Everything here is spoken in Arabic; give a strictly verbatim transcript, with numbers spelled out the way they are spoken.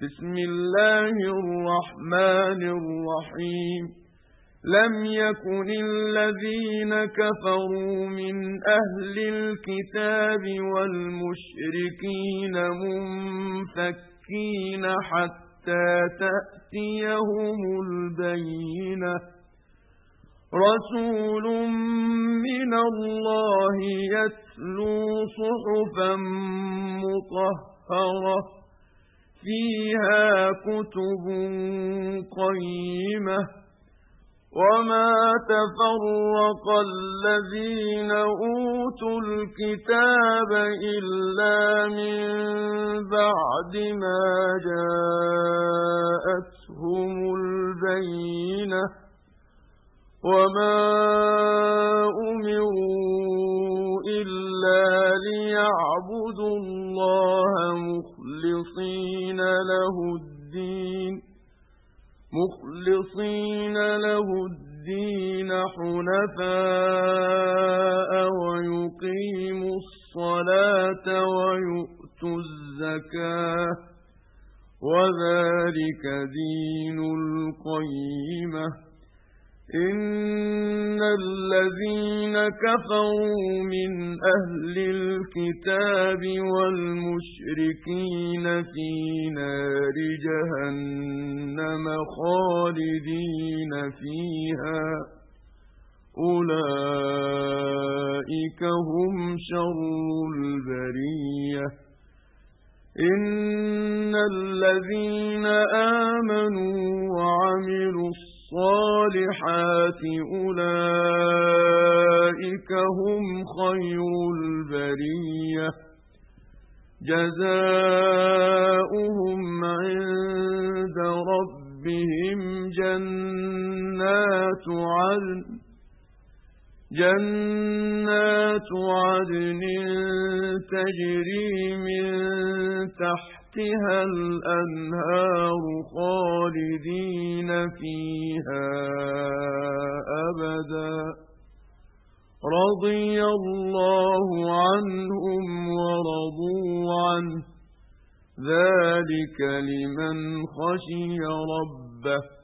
بسم الله الرحمن الرحيم لم يكن الذين كفروا من أهل الكتاب والمشركين منفكين حتى تأتيهم البينة رسول من الله يتلو صحفا مطهرة فيها كتب قيمة وما تفرق الذين أوتوا الكتاب إلا من بعد ما جاءتهم البينة وما أمروا إلا ليعبدوا الله مخلصين له الدين مخلصين له الدين حنفاء ويقيموا الصلاة ويؤتوا الزكاة وذلك دين القيمة إن الذين كفروا من أهل الكتاب والمشركين في نار جهنم خالدين فيها أولئك هم شر البرية إن الذين آمنوا وعملوا الصالحات أولئك هم خير البرية جزاؤهم عند ربهم جنات عدن جنات عدن تجري من تحتها الأنهار خالدين فيها أبدا رضي الله عنهم ورضوا عنه ذلك لمن خشي ربه